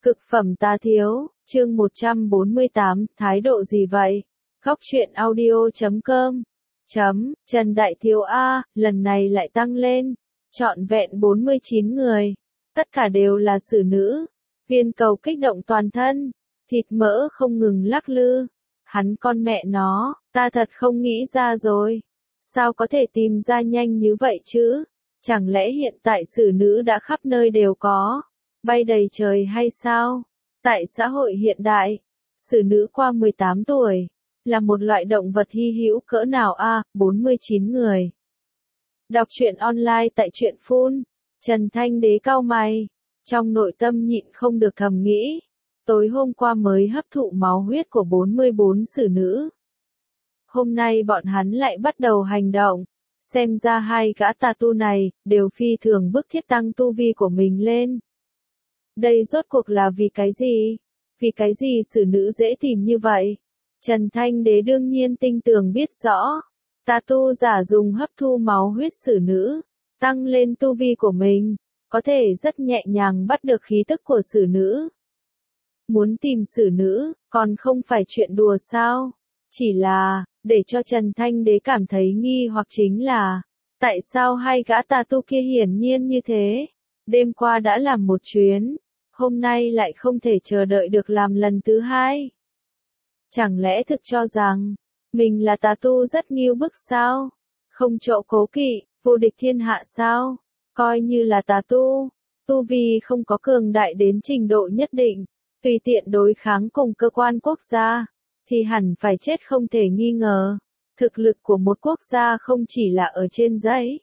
Cực phẩm tá thiếu, chương 148, thái độ gì vậy? Góc truyện audio.com Trần Đại Thiếu A, lần này lại tăng lên, trọn vẹn 49 người, tất cả đều là xử nữ. Viên Cầu kích động toàn thân, thịt mỡ không ngừng lắc lư. Hắn con mẹ nó, ta thật không nghĩ ra rồi. Sao có thể tìm ra nhanh như vậy chứ? Chẳng lẽ hiện tại xử nữ đã khắp nơi đều có, bay đầy trời hay sao? Tại xã hội hiện đại, xử nữ qua 18 tuổi là một loại động vật hy hữu cỡ nào a? 49 người. Đọc truyện online tại truyện Phun. Trần Thanh Đế cau mày, trong nội tâm nhịn không được thầm nghĩ, tối hôm qua mới hấp thụ máu huyết của 44 xử nữ. Hôm nay bọn hắn lại bắt đầu hành động, xem ra hai gã tà tu này đều phi thường bức thiết tăng tu vi của mình lên. Đây rốt cuộc là vì cái gì? Vì cái gì xử nữ dễ tìm như vậy? Trần Thanh Đế đương nhiên tinh tường biết rõ, tà tu giả dùng hấp thu máu huyết xử nữ, tăng lên tu vi của mình, có thể rất nhẹ nhàng bắt được khí tức của xử nữ. Muốn tìm xử nữ, còn không phải chuyện đùa sao? Chỉ là, để cho Trần Thanh Đế cảm thấy nghi hoặc chính là, tại sao hai gã tà tu kia hiển nhiên như thế? Đêm qua đã làm một chuyến, hôm nay lại không thể chờ đợi được làm lần thứ hai. Chẳng lẽ thực cho rằng, mình là tà tu rất nghiêu bức sao? Không chỗ cố kỵ, vô địch thiên hạ sao? Coi như là tà tu, tu vi không có cường đại đến trình độ nhất định, tùy tiện đối kháng cùng cơ quan quốc gia, thì hẳn phải chết không thể nghi ngờ. Thực lực của một quốc gia không chỉ là ở trên giấy.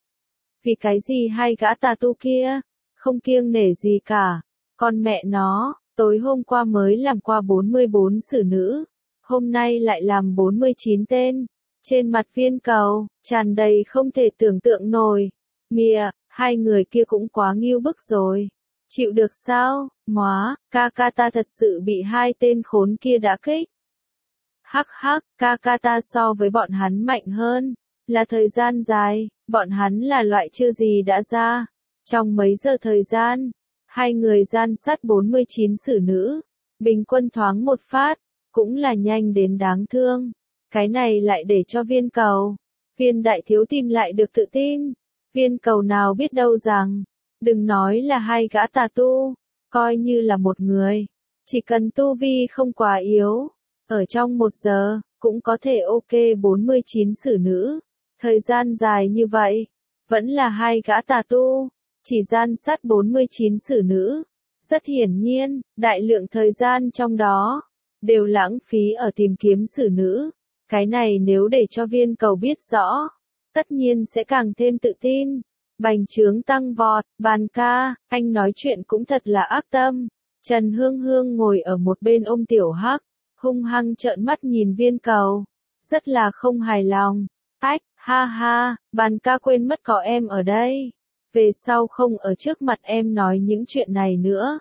Vì cái gì hai gã tà tu kia, không kiêng nể gì cả, con mẹ nó, tối hôm qua mới làm qua 44 xử nữ, hôm nay lại làm 49 tên. Trên mặt Viên Cầu, tràn đầy không thể tưởng tượng nổi. Mìa, hai người kia cũng quá nghiêu bức rồi. Chịu được sao, móa, ca ta thật sự bị hai tên khốn kia đã kích. Hắc hắc, ca ta so với bọn hắn mạnh hơn, là thời gian dài, bọn hắn là loại chưa gì đã ra. Trong mấy giờ thời gian, hai người gian sát 49 xử nữ, bình quân thoáng một phát, cũng là nhanh đến đáng thương. Cái này lại để cho Viên Cầu, Viên Đại Thiếu tìm lại được tự tin. Viên Cầu nào biết đâu rằng, đừng nói là hai gã tà tu, coi như là một người, chỉ cần tu vi không quá yếu, ở trong 1 giờ, cũng có thể ok 49 xử nữ. Thời gian dài như vậy, vẫn là hai gã tà tu, chỉ gian sát 49 xử nữ. Rất hiển nhiên, đại lượng thời gian trong đó, đều lãng phí ở tìm kiếm xử nữ. Cái này nếu để cho Viên Cầu biết rõ, tất nhiên sẽ càng thêm tự tin. Bành trướng tăng vọt, Bàn ca, anh nói chuyện cũng thật là ác tâm. Trần Hương Hương ngồi ở một bên ôm Tiểu Hắc, hung hăng trợn mắt nhìn Viên Cầu, rất là không hài lòng. Ách, ha ha, Bàn ca quên mất có em ở đây. Về sau không ở trước mặt em nói những chuyện này nữa.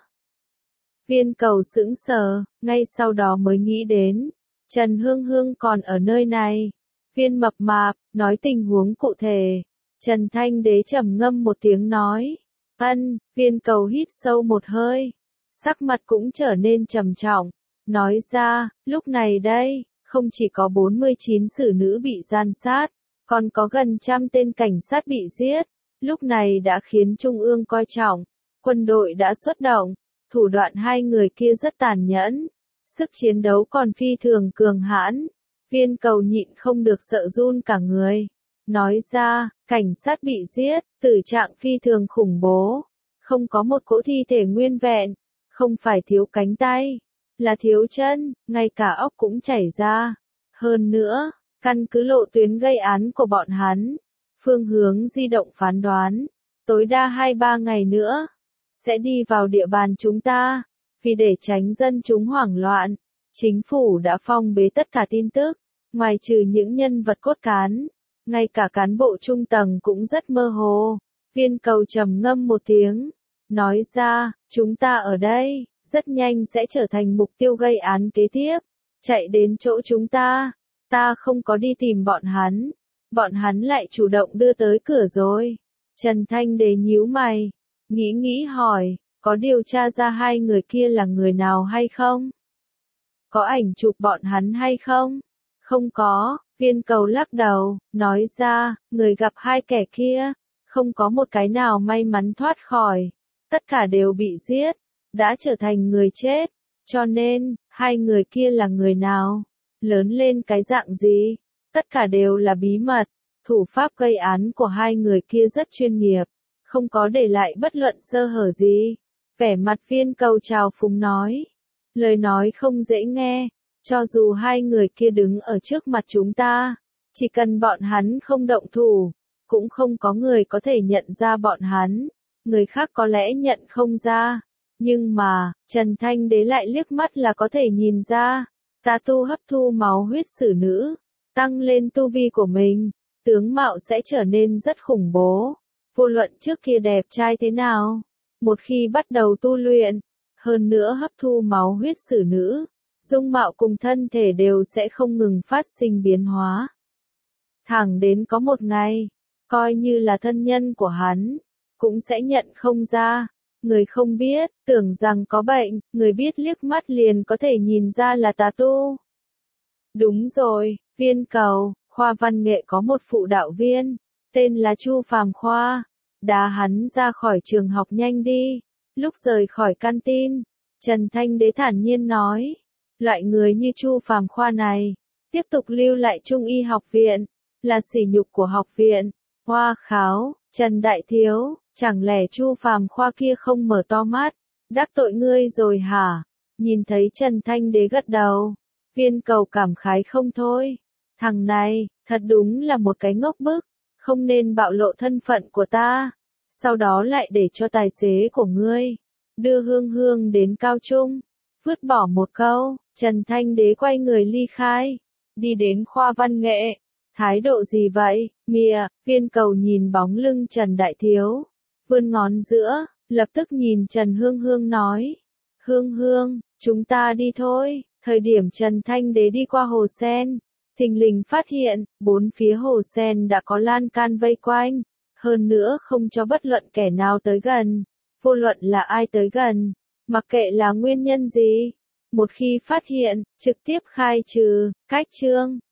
Viên Cầu sững sờ, ngay sau đó mới nghĩ đến, Trần Hương Hương còn ở nơi này. Viên Mập Mạp, nói tình huống cụ thể. Trần Thanh Đế trầm ngâm một tiếng nói. Viên Cầu hít sâu một hơi. Sắc mặt cũng trở nên trầm trọng. Nói ra, lúc này đây, không chỉ có 49 xử nữ bị gian sát, còn có gần 100 tên cảnh sát bị giết. Lúc này đã khiến Trung ương coi trọng. Quân đội đã xuất động. Thủ đoạn hai người kia rất tàn nhẫn. Sức chiến đấu còn phi thường cường hãn. Viên Cầu nhịn không được sợ run cả người. Nói ra, cảnh sát bị giết, tử trạng phi thường khủng bố. Không có một cỗ thi thể nguyên vẹn. Không phải thiếu cánh tay, là thiếu chân, ngay cả óc cũng chảy ra. Hơn nữa, căn cứ lộ tuyến gây án của bọn hắn, phương hướng di động phán đoán, tối đa 2-3 ngày nữa, sẽ đi vào địa bàn chúng ta. Vì để tránh dân chúng hoảng loạn, chính phủ đã phong bế tất cả tin tức, ngoài trừ những nhân vật cốt cán, ngay cả cán bộ trung tầng cũng rất mơ hồ. Viên Cầu trầm ngâm một tiếng, nói ra, chúng ta ở đây, rất nhanh sẽ trở thành mục tiêu gây án kế tiếp. Chạy đến chỗ chúng ta không có đi tìm bọn hắn lại chủ động đưa tới cửa rồi. Trần Thanh Đế nhíu mày, nghĩ hỏi, Có điều tra ra hai người kia là người nào hay không? Có ảnh chụp bọn hắn hay không? Không có, Viên Cầu lắc đầu, nói ra, người gặp hai kẻ kia, không có một cái nào may mắn thoát khỏi. Tất cả đều bị giết, đã trở thành người chết. Cho nên, hai người kia là người nào? Lớn lên cái dạng gì? Tất cả đều là bí mật. Thủ pháp gây án của hai người kia rất chuyên nghiệp, không có để lại bất luận sơ hở gì. Vẻ mặt Viên Cầu trào phúng nói. Lời nói không dễ nghe, cho dù hai người kia đứng ở trước mặt chúng ta, chỉ cần bọn hắn không động thủ, cũng không có người có thể nhận ra bọn hắn, người khác có lẽ nhận không ra, nhưng mà, Trần Thanh Đế lại liếc mắt là có thể nhìn ra, tà tu hấp thu máu huyết sử nữ, tăng lên tu vi của mình, tướng mạo sẽ trở nên rất khủng bố, vô luận trước kia đẹp trai thế nào, một khi bắt đầu tu luyện, hơn nữa hấp thu máu huyết sử nữ, dung mạo cùng thân thể đều sẽ không ngừng phát sinh biến hóa. Thẳng đến có một ngày, coi như là thân nhân của hắn, cũng sẽ nhận không ra. Người không biết, tưởng rằng có bệnh, người biết liếc mắt liền có thể nhìn ra là tà tu. Đúng rồi, Viên Cầu, khoa văn nghệ có một phụ đạo viên, tên là Chu Phàm Khoa. Đá hắn ra khỏi trường học nhanh đi. Lúc rời khỏi canteen, Trần Thanh Đế thản nhiên nói, loại người như Chu Phàm Khoa này, tiếp tục lưu lại Trung Y học viện, là sỉ nhục của học viện. Hoa kháo, Trần Đại Thiếu, chẳng lẽ Chu Phàm Khoa kia không mở to mắt, đắc tội ngươi rồi hả? Nhìn thấy Trần Thanh Đế gật đầu, Viên Cầu cảm khái không thôi. Thằng này, thật đúng là một cái ngốc bức, không nên bạo lộ thân phận của ta. Sau đó lại để cho tài xế của ngươi đưa Hương Hương đến cao trung. Vứt bỏ một câu, Trần Thanh Đế quay người ly khai, đi đến khoa văn nghệ. Thái độ gì vậy, mìa? Viên Cầu nhìn bóng lưng Trần Đại Thiếu, vươn ngón giữa, lập tức nhìn Trần Hương Hương nói. Hương Hương, chúng ta đi thôi. Thời điểm Trần Thanh Đế đi qua hồ sen, thình lình phát hiện, bốn phía hồ sen đã có lan can vây quanh, hơn nữa không cho bất luận kẻ nào tới gần. Vô luận là ai tới gần, mặc kệ là nguyên nhân gì, một khi phát hiện, trực tiếp khai trừ, cách chương.